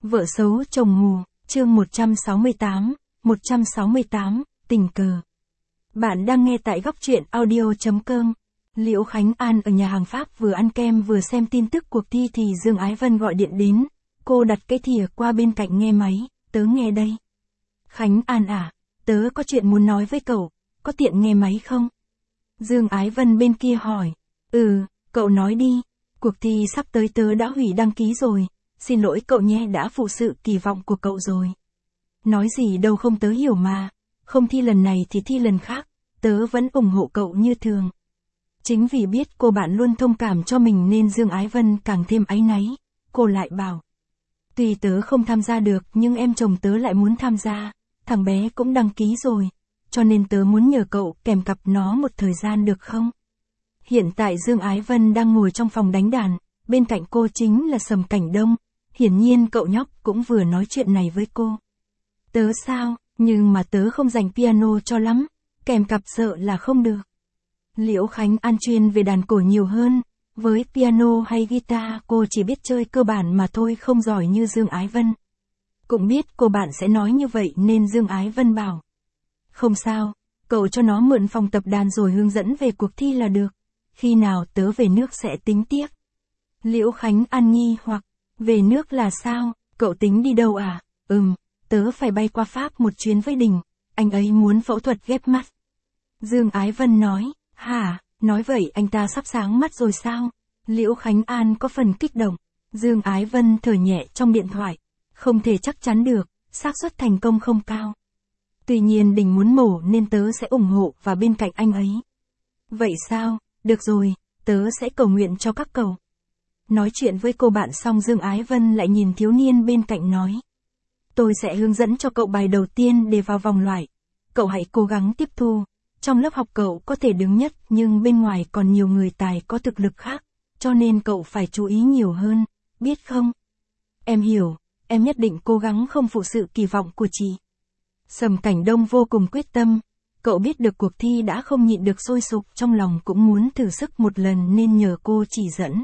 Vợ xấu chồng mù, chương 168, tình cờ. Bạn đang nghe tại góc truyện audio.com. Liễu Khánh An ở nhà hàng Pháp vừa ăn kem vừa xem tin tức cuộc thi thì Dương Ái Vân gọi điện đến. Cô đặt cái thìa qua bên cạnh nghe máy, tớ nghe đây. Khánh An à, tớ có chuyện muốn nói với cậu, có tiện nghe máy không? Dương Ái Vân bên kia hỏi. Cậu nói đi, cuộc thi sắp tới tớ đã hủy đăng ký rồi. Xin lỗi cậu nhé, đã phụ sự kỳ vọng của cậu rồi. Nói gì đâu không, tớ hiểu mà. Không thi lần này thì thi lần khác, tớ vẫn ủng hộ cậu như thường. Chính vì biết cô bạn luôn thông cảm cho mình nên Dương Ái Vân càng thêm áy náy. Cô lại bảo. Tuy tớ không tham gia được nhưng em chồng tớ lại muốn tham gia. Thằng bé cũng đăng ký rồi. Cho nên tớ muốn nhờ cậu kèm cặp nó một thời gian được không? Hiện tại Dương Ái Vân đang ngồi trong phòng đánh đàn. Bên cạnh cô chính là Sầm Cảnh Đông. Hiển nhiên cậu nhóc cũng vừa nói chuyện này với cô. Tớ sao, nhưng mà tớ không dành piano cho lắm, kèm cặp sợ là không được. Liễu Khánh An chuyên về đàn cổ nhiều hơn, với piano hay guitar cô chỉ biết chơi cơ bản mà thôi, không giỏi như Dương Ái Vân. Cũng biết cô bạn sẽ nói như vậy nên Dương Ái Vân bảo. Không sao, cậu cho nó mượn phòng tập đàn rồi hướng dẫn về cuộc thi là được. Khi nào tớ về nước sẽ tính tiếp. Liễu Khánh An nghi hoặc. Về nước là sao, cậu tính đi đâu à? Tớ phải bay qua Pháp một chuyến với Đình, anh ấy muốn phẫu thuật ghép mắt. Dương Ái Vân nói, hả, nói vậy anh ta sắp sáng mắt rồi sao? Liễu Khánh An có phần kích động. Dương Ái Vân thở nhẹ trong điện thoại, không thể chắc chắn được, xác suất thành công không cao. Tuy nhiên Đình muốn mổ nên tớ sẽ ủng hộ và bên cạnh anh ấy. Vậy sao, được rồi, tớ sẽ cầu nguyện cho các cậu. Nói chuyện với cô bạn xong Dương Ái Vân lại nhìn thiếu niên bên cạnh nói. Tôi sẽ hướng dẫn cho cậu bài đầu tiên để vào vòng loại. Cậu hãy cố gắng tiếp thu. Trong lớp học cậu có thể đứng nhất nhưng bên ngoài còn nhiều người tài có thực lực khác. Cho nên cậu phải chú ý nhiều hơn, biết không? Em hiểu, em nhất định cố gắng không phụ sự kỳ vọng của chị. Sầm Cảnh Đông vô cùng quyết tâm. Cậu biết được cuộc thi đã không nhịn được sôi sục trong lòng cũng muốn thử sức một lần nên nhờ cô chỉ dẫn.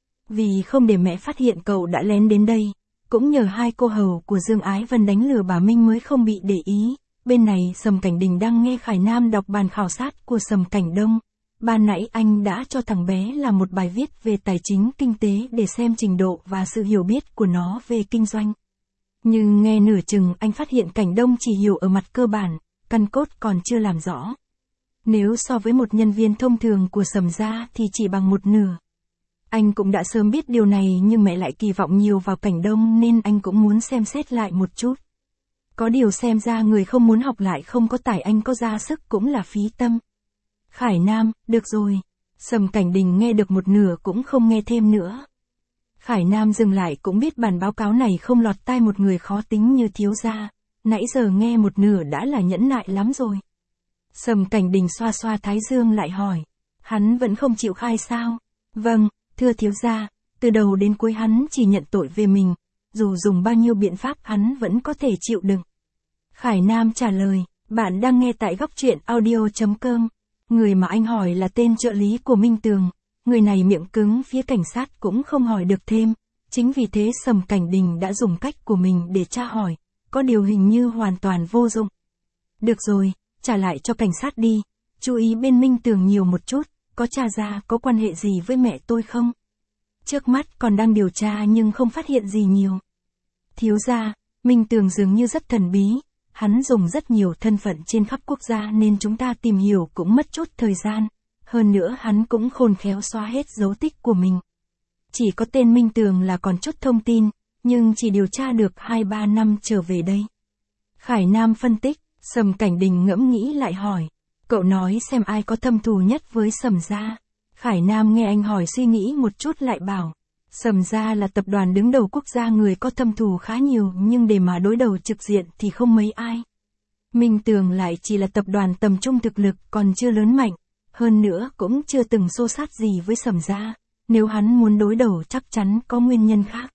Vì không để mẹ phát hiện cậu đã lén đến đây, cũng nhờ hai cô hầu của Dương Ái Vân đánh lừa bà Minh mới không bị để ý. Bên này Sầm Cảnh Đình đang nghe Khải Nam đọc bản khảo sát của Sầm Cảnh Đông. Ban nãy anh đã cho thằng bé làm một bài viết về tài chính kinh tế để xem trình độ và sự hiểu biết của nó về kinh doanh. Nhưng nghe nửa chừng anh phát hiện Cảnh Đông chỉ hiểu ở mặt cơ bản, căn cốt còn chưa làm rõ. Nếu so với một nhân viên thông thường của Sầm gia thì chỉ bằng một nửa. Anh cũng đã sớm biết điều này nhưng mẹ lại kỳ vọng nhiều vào Cảnh Đông nên anh cũng muốn xem xét lại một chút. Có điều xem ra người không muốn học lại không có tài, anh có ra sức cũng là phí tâm. Khải Nam, được rồi. Sầm Cảnh Đình nghe được một nửa cũng không nghe thêm nữa. Khải Nam dừng lại cũng biết bản báo cáo này không lọt tai một người khó tính như thiếu gia. Nãy giờ nghe một nửa đã là nhẫn nại lắm rồi. Sầm Cảnh Đình xoa xoa thái dương lại hỏi. Hắn vẫn không chịu khai sao? Vâng. Thưa thiếu gia, từ đầu đến cuối hắn chỉ nhận tội về mình, dù dùng bao nhiêu biện pháp hắn vẫn có thể chịu đựng. Khải Nam trả lời, bạn đang nghe tại góc truyện audio.com. Người mà anh hỏi là tên trợ lý của Minh Tường, người này miệng cứng, phía cảnh sát cũng không hỏi được thêm. Chính vì thế Sầm Cảnh Đình đã dùng cách của mình để tra hỏi, có điều hình như hoàn toàn vô dụng. Được rồi, trả lại cho cảnh sát đi, chú ý bên Minh Tường nhiều một chút. Có tra ra có quan hệ gì với mẹ tôi không? Trước mắt còn đang điều tra nhưng không phát hiện gì nhiều. Thiếu gia, Minh Tường dường như rất thần bí. Hắn dùng rất nhiều thân phận trên khắp quốc gia nên chúng ta tìm hiểu cũng mất chút thời gian. Hơn nữa hắn cũng khôn khéo xóa hết dấu tích của mình. Chỉ có tên Minh Tường là còn chút thông tin, nhưng chỉ điều tra được 2-3 năm trở về đây. Khải Nam phân tích, Sầm Cảnh Đình ngẫm nghĩ lại hỏi. Cậu nói xem ai có thâm thù nhất với Sầm gia. Khải Nam nghe anh hỏi suy nghĩ một chút lại bảo. Sầm gia là tập đoàn đứng đầu quốc gia, người có thâm thù khá nhiều nhưng để mà đối đầu trực diện thì không mấy ai. Minh Tường lại chỉ là tập đoàn tầm trung thực lực còn chưa lớn mạnh. Hơn nữa cũng chưa từng xô xát gì với Sầm gia. Nếu hắn muốn đối đầu chắc chắn có nguyên nhân khác.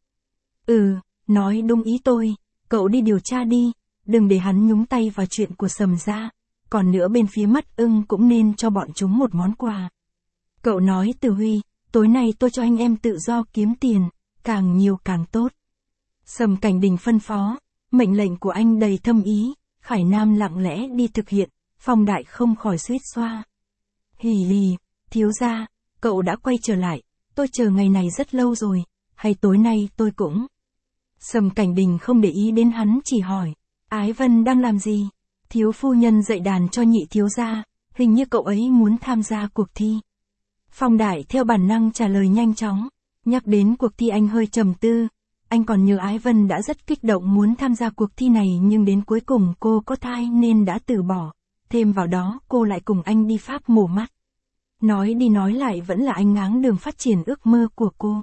Nói đúng ý tôi. Cậu đi điều tra đi. Đừng để hắn nhúng tay vào chuyện của Sầm gia. Còn nữa bên phía Mắt Ưng cũng nên cho bọn chúng một món quà. Cậu nói Từ Huy, tối nay tôi cho anh em tự do kiếm tiền, càng nhiều càng tốt. Sầm Cảnh Đình phân phó, mệnh lệnh của anh đầy thâm ý, Khải Nam lặng lẽ đi thực hiện, Phong Đại không khỏi suýt xoa. Hì hì, thiếu gia, cậu đã quay trở lại, tôi chờ ngày này rất lâu rồi, hay tối nay tôi cũng. Sầm Cảnh Đình không để ý đến hắn chỉ hỏi, Ái Vân đang làm gì? Thiếu phu nhân dạy đàn cho nhị thiếu gia, hình như cậu ấy muốn tham gia cuộc thi. Phong Đại theo bản năng trả lời nhanh chóng, nhắc đến cuộc thi anh hơi trầm tư, anh còn nhớ Ái Vân đã rất kích động muốn tham gia cuộc thi này nhưng đến cuối cùng cô có thai nên đã từ bỏ, thêm vào đó cô lại cùng anh đi Pháp mổ mắt. Nói đi nói lại vẫn là anh ngáng đường phát triển ước mơ của cô.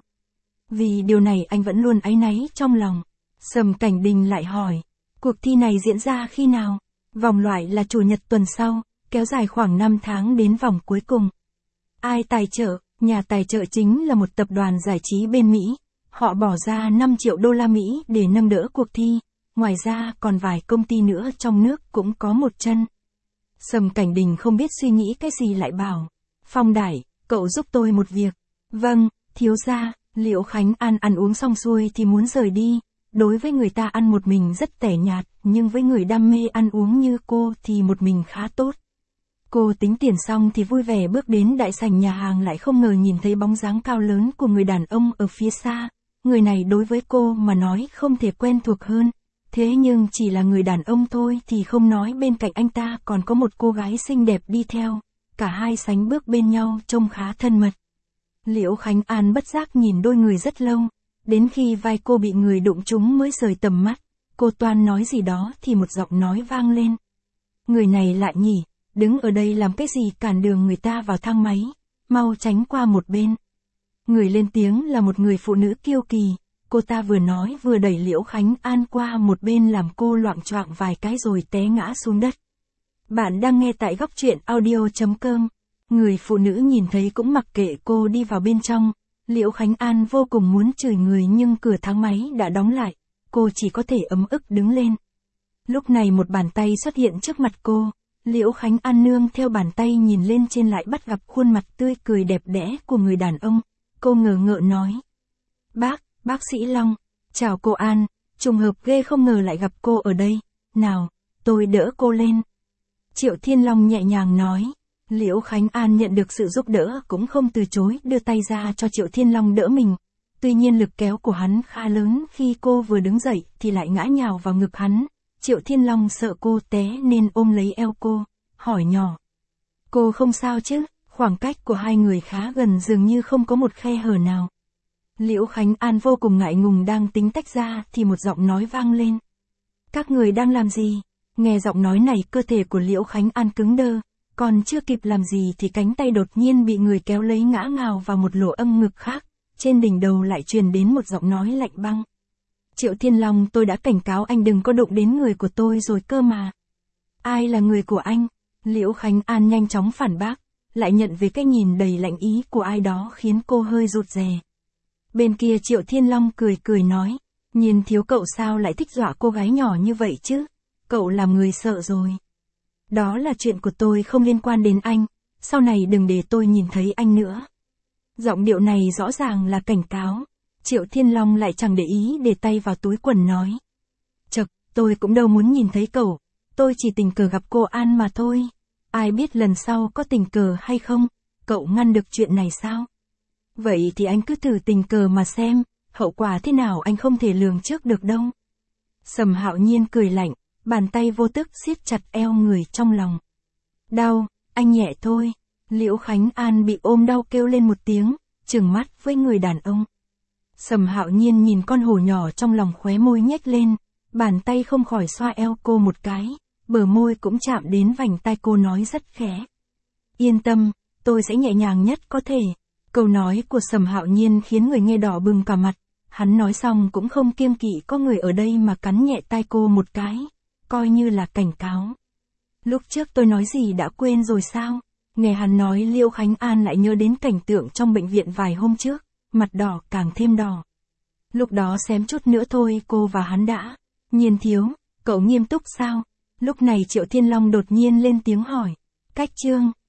Vì điều này anh vẫn luôn áy náy trong lòng. Sầm Cảnh Đình lại hỏi, cuộc thi này diễn ra khi nào? Vòng loại là chủ nhật tuần sau, kéo dài khoảng 5 tháng đến vòng cuối cùng. Ai tài trợ? Nhà tài trợ chính là một tập đoàn giải trí bên Mỹ. Họ bỏ ra 5 triệu đô la Mỹ để nâng đỡ cuộc thi. Ngoài ra còn vài công ty nữa trong nước cũng có một chân. Sầm Cảnh Đình không biết suy nghĩ cái gì lại bảo, Phong Đại, cậu giúp tôi một việc. Vâng, thiếu gia. Liễu Khánh An ăn uống xong xuôi thì muốn rời đi. Đối với người ta ăn một mình rất tẻ nhạt, nhưng với người đam mê ăn uống như cô thì một mình khá tốt. Cô tính tiền xong thì vui vẻ bước đến đại sảnh nhà hàng lại không ngờ nhìn thấy bóng dáng cao lớn của người đàn ông ở phía xa. Người này đối với cô mà nói không thể quen thuộc hơn. Thế nhưng chỉ là người đàn ông thôi thì không nói, bên cạnh anh ta còn có một cô gái xinh đẹp đi theo. Cả hai sánh bước bên nhau trông khá thân mật. Liễu Khánh An bất giác nhìn đôi người rất lâu, đến khi vai cô bị người đụng trúng mới rời tầm mắt. Cô toan nói gì đó thì một giọng nói vang lên. Người này lại nhỉ, đứng ở đây làm cái gì cản đường người ta vào thang máy, mau tránh qua một bên. Người lên tiếng là một người phụ nữ kiêu kỳ, cô ta vừa nói vừa đẩy Liễu Khánh An qua một bên làm cô loạng choạng vài cái rồi té ngã xuống đất. Bạn đang nghe tại góc truyện audio.com. Người phụ nữ nhìn thấy cũng mặc kệ cô đi vào bên trong. Liễu Khánh An vô cùng muốn chửi người nhưng cửa thang máy đã đóng lại. Cô chỉ có thể ấm ức đứng lên. Lúc này một bàn tay xuất hiện trước mặt cô. Liễu Khánh An nương theo bàn tay nhìn lên trên lại bắt gặp khuôn mặt tươi cười đẹp đẽ của người đàn ông. Cô ngờ ngợ nói. Bác sĩ Long. Chào cô An. Trùng hợp ghê không ngờ lại gặp cô ở đây. Nào, tôi đỡ cô lên. Triệu Thiên Long nhẹ nhàng nói. Liễu Khánh An nhận được sự giúp đỡ cũng không từ chối, đưa tay ra cho Triệu Thiên Long đỡ mình. Tuy nhiên lực kéo của hắn khá lớn, khi cô vừa đứng dậy thì lại ngã nhào vào ngực hắn. Triệu Thiên Long sợ cô té nên ôm lấy eo cô, hỏi nhỏ. Cô không sao chứ? Khoảng cách của hai người khá gần, dường như không có một khe hở nào. Liễu Khánh An vô cùng ngại ngùng đang tính tách ra thì một giọng nói vang lên. Các người đang làm gì? Nghe giọng nói này cơ thể của Liễu Khánh An cứng đơ. Còn chưa kịp làm gì thì cánh tay đột nhiên bị người kéo lấy ngã ngào vào một lỗ âm ngực khác, trên đỉnh đầu lại truyền đến một giọng nói lạnh băng. Triệu Thiên Long, tôi đã cảnh cáo anh đừng có đụng đến người của tôi rồi cơ mà. Ai là người của anh? Liễu Khánh An nhanh chóng phản bác, lại nhận về cái nhìn đầy lạnh ý của ai đó khiến cô hơi rụt rè. Bên kia Triệu Thiên Long cười nói, nhìn thiếu cậu sao lại thích dọa cô gái nhỏ như vậy chứ? Cậu làm người sợ rồi. Đó là chuyện của tôi, không liên quan đến anh, sau này đừng để tôi nhìn thấy anh nữa. Giọng điệu này rõ ràng là cảnh cáo. Triệu Thiên Long lại chẳng để ý, để tay vào túi quần nói. Chật, tôi cũng đâu muốn nhìn thấy cậu, tôi chỉ tình cờ gặp cô An mà thôi. Ai biết lần sau có tình cờ hay không, cậu ngăn được chuyện này sao? Vậy thì anh cứ thử tình cờ mà xem, hậu quả thế nào anh không thể lường trước được đâu. Sầm Hạo Nhiên cười lạnh, bàn tay vô tức siết chặt eo người trong lòng. Đau, anh nhẹ thôi. Liễu Khánh An bị ôm đau kêu lên một tiếng, trừng mắt với người đàn ông. Sầm Hạo Nhiên nhìn con hổ nhỏ trong lòng, khóe môi nhếch lên, bàn tay không khỏi xoa eo cô một cái, bờ môi cũng chạm đến vành tai cô, nói rất khẽ. Yên tâm, tôi sẽ nhẹ nhàng nhất có thể. Câu nói của Sầm Hạo Nhiên khiến người nghe đỏ bừng cả mặt, hắn nói xong cũng không kiêng kỵ có người ở đây mà cắn nhẹ tai cô một cái, coi như là cảnh cáo. Lúc trước tôi nói gì đã quên rồi sao? Nghe hắn nói, Liễu Khánh An lại nhớ đến cảnh tượng trong bệnh viện vài hôm trước, mặt đỏ càng thêm đỏ. Lúc đó xém chút nữa thôi cô và hắn đã. Nhiên thiếu, cậu nghiêm túc sao? Lúc này Triệu Thiên Long đột nhiên lên tiếng hỏi. Cách Trương,